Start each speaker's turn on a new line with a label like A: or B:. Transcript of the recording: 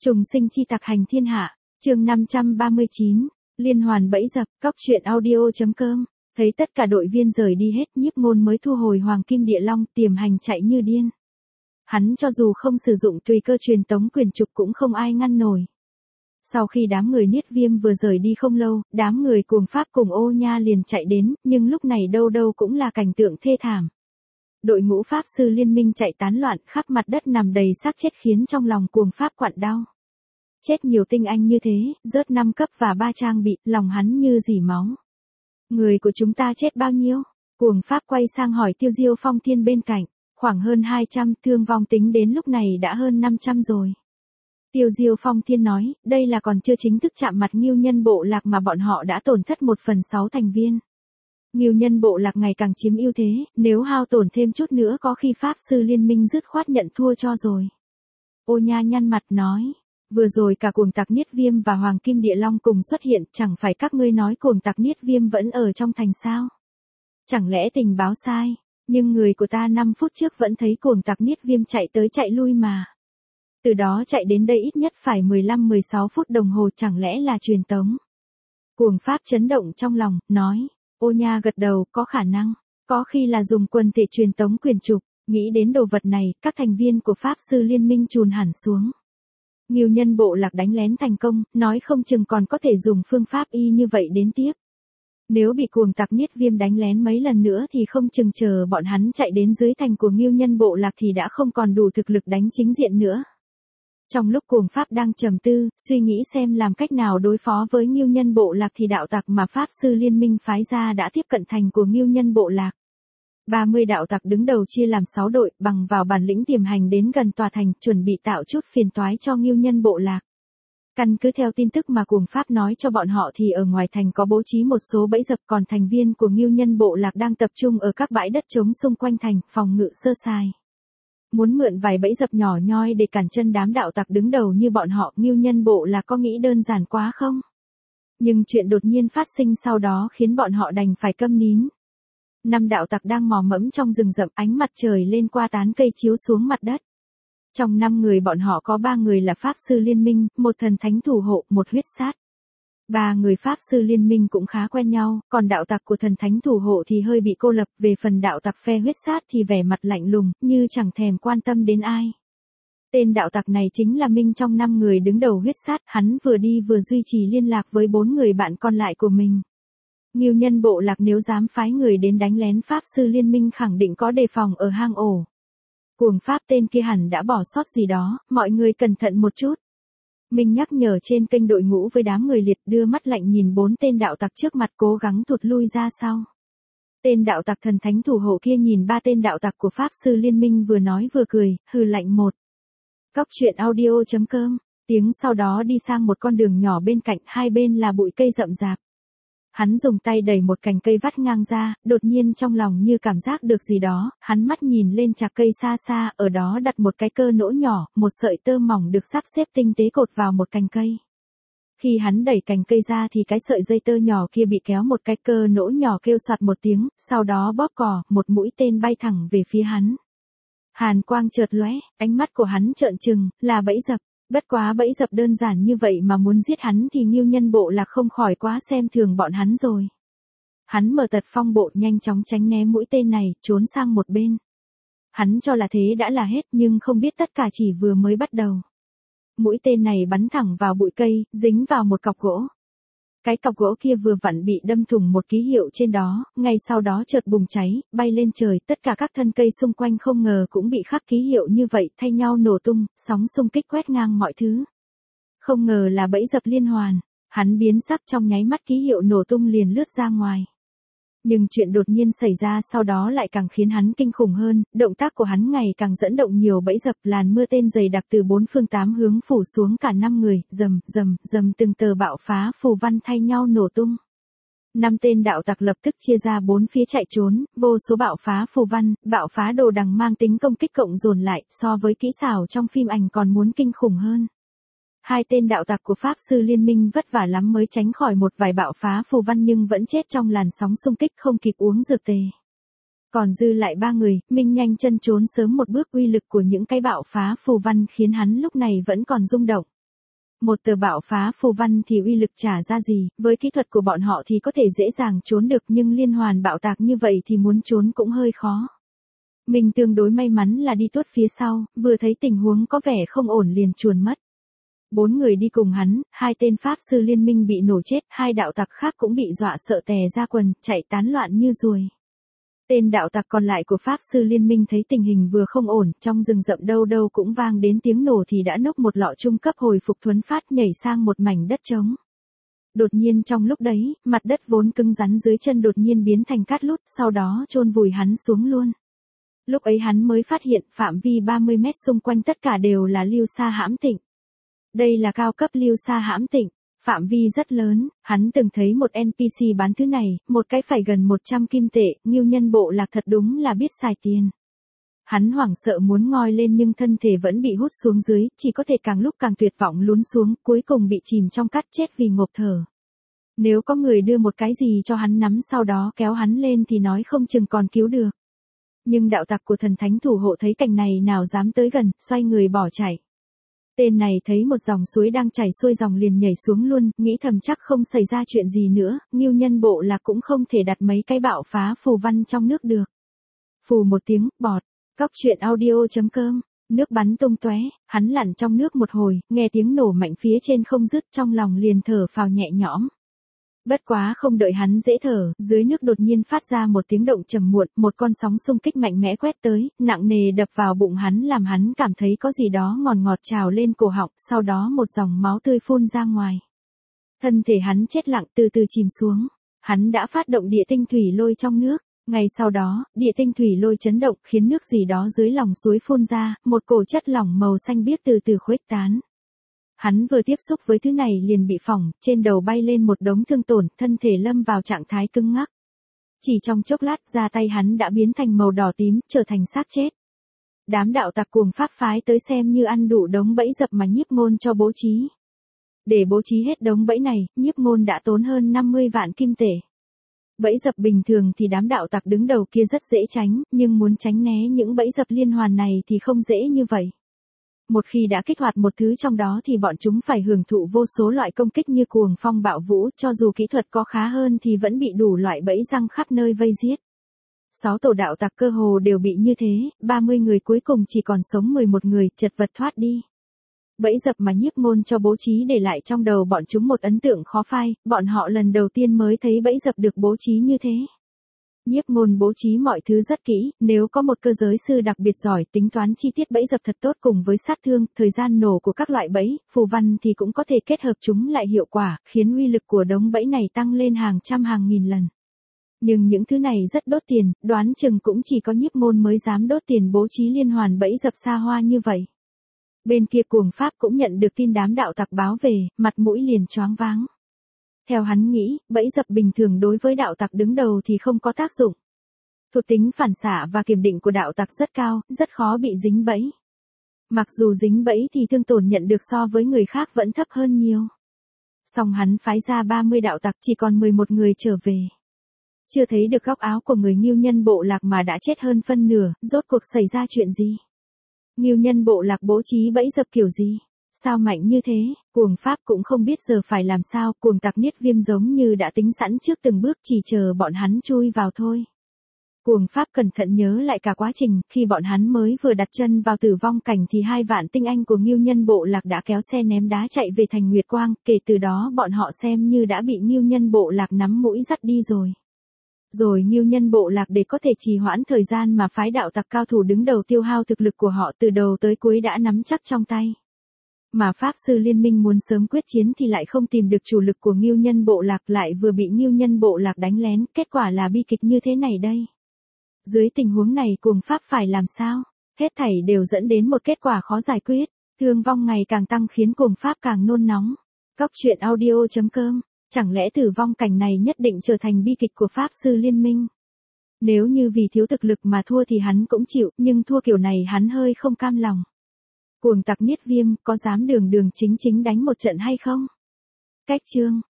A: Trùng sinh chi tặc hành thiên hạ, chương 539, liên hoàn bẫy dập, cóc truyện audio.com. Thấy tất cả đội viên rời đi hết, Nhiếp Ngôn mới thu hồi Hoàng Kim Địa Long, tiềm hành chạy như điên. Hắn cho dù không sử dụng tùy cơ truyền tống quyền trục cũng không ai ngăn nổi. Sau khi đám người Niết Viêm vừa rời đi không lâu, đám người Cuồng Pháp cùng Ô Nha liền chạy đến, nhưng lúc này đâu đâu cũng là cảnh tượng thê thảm. Đội ngũ Pháp sư liên minh chạy tán loạn, khắp mặt đất nằm đầy xác chết khiến trong lòng Cuồng Pháp quặn đau. Chết nhiều tinh anh như thế, rớt 5 cấp và 3 trang bị, lòng hắn như dỉ máu. Người của chúng ta chết bao nhiêu? Cuồng Pháp quay sang hỏi Tiêu Diêu Phong Thiên bên cạnh, khoảng hơn 200, thương vong tính đến lúc này đã hơn 500 rồi. Tiêu Diêu Phong Thiên nói, đây là còn chưa chính thức chạm mặt Ngưu Nhân bộ lạc mà bọn họ đã tổn thất 1/6 thành viên. Ngưu Nhân bộ lạc ngày càng chiếm ưu thế, nếu hao tổn thêm chút nữa có khi Pháp sư liên minh dứt khoát nhận thua cho rồi. Ô Nha nhăn mặt nói, vừa rồi cả Cuồng Tặc Niết Viêm và Hoàng Kim Địa Long cùng xuất hiện, chẳng phải các ngươi nói Cuồng Tặc Niết Viêm vẫn ở trong thành sao? Chẳng lẽ tình báo sai, nhưng người của ta 5 phút trước vẫn thấy Cuồng Tặc Niết Viêm chạy tới chạy lui mà. Từ đó chạy đến đây ít nhất phải 15-16 phút đồng hồ, chẳng lẽ là truyền tống? Cuồng Pháp chấn động trong lòng, nói, Ô Nha gật đầu, có khả năng, có khi là dùng quần thể truyền tống quyền trục. Nghĩ đến đồ vật này, các thành viên của Pháp sư liên minh chùn hẳn xuống. Ngưu Nhân bộ lạc đánh lén thành công, nói không chừng còn có thể dùng phương pháp y như vậy đến tiếp. Nếu bị Cuồng Tặc Niết Viêm đánh lén mấy lần nữa thì không chừng chờ bọn hắn chạy đến dưới thành của Ngưu Nhân bộ lạc thì đã không còn đủ thực lực đánh chính diện nữa. Trong lúc Cuồng Pháp đang trầm tư, suy nghĩ xem làm cách nào đối phó với Ngưu Nhân bộ lạc thì đạo tặc mà Pháp sư liên minh phái ra đã tiếp cận thành của Ngưu Nhân bộ lạc. 30 đạo tặc đứng đầu chia làm 6 đội, bằng vào bản lĩnh tiềm hành đến gần tòa thành, chuẩn bị tạo chút phiền toái cho Ngưu Nhân bộ lạc. Căn cứ theo tin tức mà Cuồng Pháp nói cho bọn họ thì ở ngoài thành có bố trí một số bẫy dập, còn thành viên của Ngưu Nhân bộ lạc đang tập trung ở các bãi đất trống xung quanh thành, phòng ngự sơ sài. Muốn mượn vài bẫy dập nhỏ nhoi để cản chân đám đạo tặc đứng đầu như bọn họ, Ngưu Nhân bộ lạc có nghĩ đơn giản quá không? Nhưng chuyện đột nhiên phát sinh sau đó khiến bọn họ đành phải câm nín. 5 đạo tặc đang mò mẫm trong rừng rậm, ánh mặt trời lên qua tán cây chiếu xuống mặt đất. Trong 5 người bọn họ có 3 người là Pháp sư liên minh, 1 thần thánh thủ hộ, 1 huyết sát. 3 người Pháp sư liên minh cũng khá quen nhau, còn đạo tặc của thần thánh thủ hộ thì hơi bị cô lập, về phần đạo tặc phe huyết sát thì vẻ mặt lạnh lùng, như chẳng thèm quan tâm đến ai. Tên đạo tặc này chính là Minh trong 5 người đứng đầu huyết sát, hắn vừa đi vừa duy trì liên lạc với 4 người bạn còn lại của mình. Ngưu Nhân bộ lạc nếu dám phái người đến đánh lén Pháp sư liên minh khẳng định có đề phòng ở hang ổ. Cuồng Pháp tên kia hẳn đã bỏ sót gì đó, mọi người cẩn thận một chút. Minh nhắc nhở trên kênh đội ngũ với đám người liệt, đưa mắt lạnh nhìn 4 tên đạo tặc trước mặt cố gắng thụt lui ra sau. Tên đạo tặc thần thánh thủ hộ kia nhìn 3 tên đạo tặc của Pháp sư liên minh vừa nói vừa cười, hừ lạnh một. Cóc truyện audio.com, tiếng sau đó đi sang một con đường nhỏ bên cạnh, hai bên là bụi cây rậm rạp. Hắn dùng tay đẩy một cành cây vắt ngang ra, đột nhiên trong lòng như cảm giác được gì đó, hắn mắt nhìn lên chạc cây xa xa, ở đó đặt một cái cơ nỗ nhỏ, một sợi tơ mỏng được sắp xếp tinh tế cột vào một cành cây. Khi hắn đẩy cành cây ra thì cái sợi dây tơ nhỏ kia bị kéo, một cái cơ nỗ nhỏ kêu soạt một tiếng, sau đó bóp cò, một mũi tên bay thẳng về phía hắn. Hàn quang chợt lóe, ánh mắt của hắn trợn trừng, là bẫy dập. Bất quá bẫy dập đơn giản như vậy mà muốn giết hắn thì Ngưu Nhân bộ lạc không khỏi quá xem thường bọn hắn rồi. Hắn mở tật phong bộ nhanh chóng tránh né mũi tên này, trốn sang một bên. Hắn cho là thế đã là hết nhưng không biết tất cả chỉ vừa mới bắt đầu. Mũi tên này bắn thẳng vào bụi cây, dính vào một cọc gỗ. Cái cọc gỗ kia vừa vặn bị đâm thủng một ký hiệu trên đó, ngay sau đó chợt bùng cháy, bay lên trời, tất cả các thân cây xung quanh không ngờ cũng bị khắc ký hiệu như vậy, thay nhau nổ tung, sóng xung kích quét ngang mọi thứ. Không ngờ là bẫy dập liên hoàn, hắn biến sắc trong nháy mắt, ký hiệu nổ tung liền lướt ra ngoài. Nhưng chuyện đột nhiên xảy ra sau đó lại càng khiến hắn kinh khủng hơn, động tác của hắn ngày càng dẫn động nhiều bẫy dập, làn mưa tên dày đặc từ 4 phương 8 hướng phủ xuống cả 5 người, rầm, rầm, rầm, từng tờ bạo phá phù văn thay nhau nổ tung. 5 tên đạo tặc lập tức chia ra 4 phía chạy trốn, vô số bạo phá phù văn, bạo phá đồ đằng mang tính công kích cộng dồn lại, so với kỹ xảo trong phim ảnh còn muốn kinh khủng hơn. 2 tên đạo tặc của Pháp sư liên minh vất vả lắm mới tránh khỏi một vài bạo phá phù văn nhưng vẫn chết trong làn sóng xung kích, không kịp uống dược tề. Còn dư lại 3 người, Minh nhanh chân trốn sớm một bước, uy lực của những cái bạo phá phù văn khiến hắn lúc này vẫn còn rung động. Một tờ bạo phá phù văn thì uy lực trả ra gì, với kỹ thuật của bọn họ thì có thể dễ dàng trốn được nhưng liên hoàn bạo tạc như vậy thì muốn trốn cũng hơi khó. Mình tương đối may mắn là đi tuốt phía sau, vừa thấy tình huống có vẻ không ổn liền chuồn mất. 4 người đi cùng hắn, 2 tên pháp sư liên minh bị nổ chết, 2 đạo tặc khác cũng bị dọa sợ tè ra quần, chạy tán loạn như ruồi. Tên đạo tặc còn lại của pháp sư liên minh thấy tình hình vừa không ổn, trong rừng rậm đâu đâu cũng vang đến tiếng nổ thì đã nốc một lọ trung cấp hồi phục thuấn phát nhảy sang một mảnh đất trống. Đột nhiên trong lúc đấy, mặt đất vốn cứng rắn dưới chân đột nhiên biến thành cát lút, sau đó chôn vùi hắn xuống luôn. Lúc ấy hắn mới phát hiện phạm vi 30 mét xung quanh tất cả đều là lưu sa hãm tịnh. Đây là cao cấp lưu sa hãm tịnh, phạm vi rất lớn, hắn từng thấy một NPC bán thứ này, một cái phải gần 100 kim tệ, Ngưu Nhân Bộ Lạc thật đúng là biết xài tiền. Hắn hoảng sợ muốn ngoi lên nhưng thân thể vẫn bị hút xuống dưới, chỉ có thể càng lúc càng tuyệt vọng lún xuống, cuối cùng bị chìm trong cát chết vì ngộp thở. Nếu có người đưa một cái gì cho hắn nắm sau đó kéo hắn lên thì nói không chừng còn cứu được. Nhưng đạo tặc của thần thánh thủ hộ thấy cảnh này nào dám tới gần, xoay người bỏ chạy. Tên này thấy một dòng suối đang chảy xuôi dòng liền nhảy xuống luôn, nghĩ thầm chắc không xảy ra chuyện gì nữa, Ngưu Nhân Bộ Lạc cũng không thể đặt mấy cái bạo phá phù văn trong nước được. Phù một tiếng, bọt, cóc truyện audio.com, nước bắn tung tóe, hắn lặn trong nước một hồi, nghe tiếng nổ mạnh phía trên không dứt trong lòng liền thở phào nhẹ nhõm. Bất quá không đợi hắn dễ thở, dưới nước đột nhiên phát ra một tiếng động trầm muộn, một con sóng xung kích mạnh mẽ quét tới, nặng nề đập vào bụng hắn làm hắn cảm thấy có gì đó ngọt ngọt trào lên cổ họng, sau đó một dòng máu tươi phun ra ngoài. Thân thể hắn chết lặng từ từ chìm xuống, hắn đã phát động địa tinh thủy lôi trong nước, ngay sau đó, địa tinh thủy lôi chấn động khiến nước gì đó dưới lòng suối phun ra, một cổ chất lỏng màu xanh biếc từ từ khuếch tán. Hắn vừa tiếp xúc với thứ này liền bị phỏng, trên đầu bay lên một đống thương tổn, thân thể lâm vào trạng thái cứng ngắc. Chỉ trong chốc lát da tay hắn đã biến thành màu đỏ tím, trở thành xác chết. Đám đạo tặc cuồng pháp phái tới xem như ăn đủ đống bẫy dập mà Nhiếp Ngôn cho bố trí. Để bố trí hết đống bẫy này, Nhiếp Ngôn đã tốn hơn 50 vạn kim tệ. Bẫy dập bình thường thì đám đạo tặc đứng đầu kia rất dễ tránh, nhưng muốn tránh né những bẫy dập liên hoàn này thì không dễ như vậy. Một khi đã kích hoạt một thứ trong đó thì bọn chúng phải hưởng thụ vô số loại công kích như cuồng phong bạo vũ, cho dù kỹ thuật có khá hơn thì vẫn bị đủ loại bẫy răng khắp nơi vây giết. 6 tổ đạo tặc cơ hồ đều bị như thế, 30 người cuối cùng chỉ còn sống 11 người, chật vật thoát đi. Bẫy dập mà Nhiếp Ngôn cho bố trí để lại trong đầu bọn chúng một ấn tượng khó phai, bọn họ lần đầu tiên mới thấy bẫy dập được bố trí như thế. Nhiếp Ngôn bố trí mọi thứ rất kỹ, nếu có một cơ giới sư đặc biệt giỏi tính toán chi tiết bẫy dập thật tốt cùng với sát thương, thời gian nổ của các loại bẫy, phù văn thì cũng có thể kết hợp chúng lại hiệu quả, khiến uy lực của đống bẫy này tăng lên hàng trăm hàng nghìn lần. Nhưng những thứ này rất đốt tiền, đoán chừng cũng chỉ có Nhiếp Ngôn mới dám đốt tiền bố trí liên hoàn bẫy dập xa hoa như vậy. Bên kia cuồng pháp cũng nhận được tin đám đạo tặc báo về, mặt mũi liền choáng váng. Theo hắn nghĩ, bẫy dập bình thường đối với đạo tặc đứng đầu thì không có tác dụng. Thuộc tính phản xạ và kiểm định của đạo tặc rất cao, rất khó bị dính bẫy. Mặc dù dính bẫy thì thương tổn nhận được so với người khác vẫn thấp hơn nhiều. Song hắn phái ra 30 đạo tặc chỉ còn 11 người trở về. Chưa thấy được góc áo của người Ngưu Nhân Bộ Lạc mà đã chết hơn phân nửa, rốt cuộc xảy ra chuyện gì? Ngưu Nhân Bộ Lạc bố trí bẫy dập kiểu gì? Sao mạnh như thế? Cuồng pháp cũng không biết giờ phải làm sao, cuồng tặc Niết Viêm giống như đã tính sẵn trước từng bước chỉ chờ bọn hắn chui vào thôi. Cuồng pháp cẩn thận nhớ lại cả quá trình, khi bọn hắn mới vừa đặt chân vào tử vong cảnh thì 2 vạn tinh anh của Ngưu Nhân Bộ Lạc đã kéo xe ném đá chạy về thành Nguyệt Quang, kể từ đó bọn họ xem như đã bị Ngưu Nhân Bộ Lạc nắm mũi dắt đi rồi. Rồi Ngưu Nhân Bộ Lạc để có thể trì hoãn thời gian mà phái đạo tặc cao thủ đứng đầu tiêu hao thực lực của họ từ đầu tới cuối đã nắm chắc trong tay. Mà Pháp Sư Liên minh muốn sớm quyết chiến thì lại không tìm được chủ lực của Ngưu Nhân Bộ Lạc, lại vừa bị Ngưu Nhân Bộ Lạc đánh lén, kết quả là bi kịch như thế này đây. Dưới tình huống này cuồng pháp phải làm sao? Hết thảy đều dẫn đến một kết quả khó giải quyết, thương vong ngày càng tăng khiến cuồng pháp càng nôn nóng. Cóc truyện audio.com, chẳng lẽ tử vong cảnh này nhất định trở thành bi kịch của Pháp Sư Liên minh? Nếu như vì thiếu thực lực mà thua thì hắn cũng chịu, nhưng thua kiểu này hắn hơi không cam lòng. Cuồng tặc Niết Viêm có dám đường đường chính chính đánh một trận hay không? Cách chương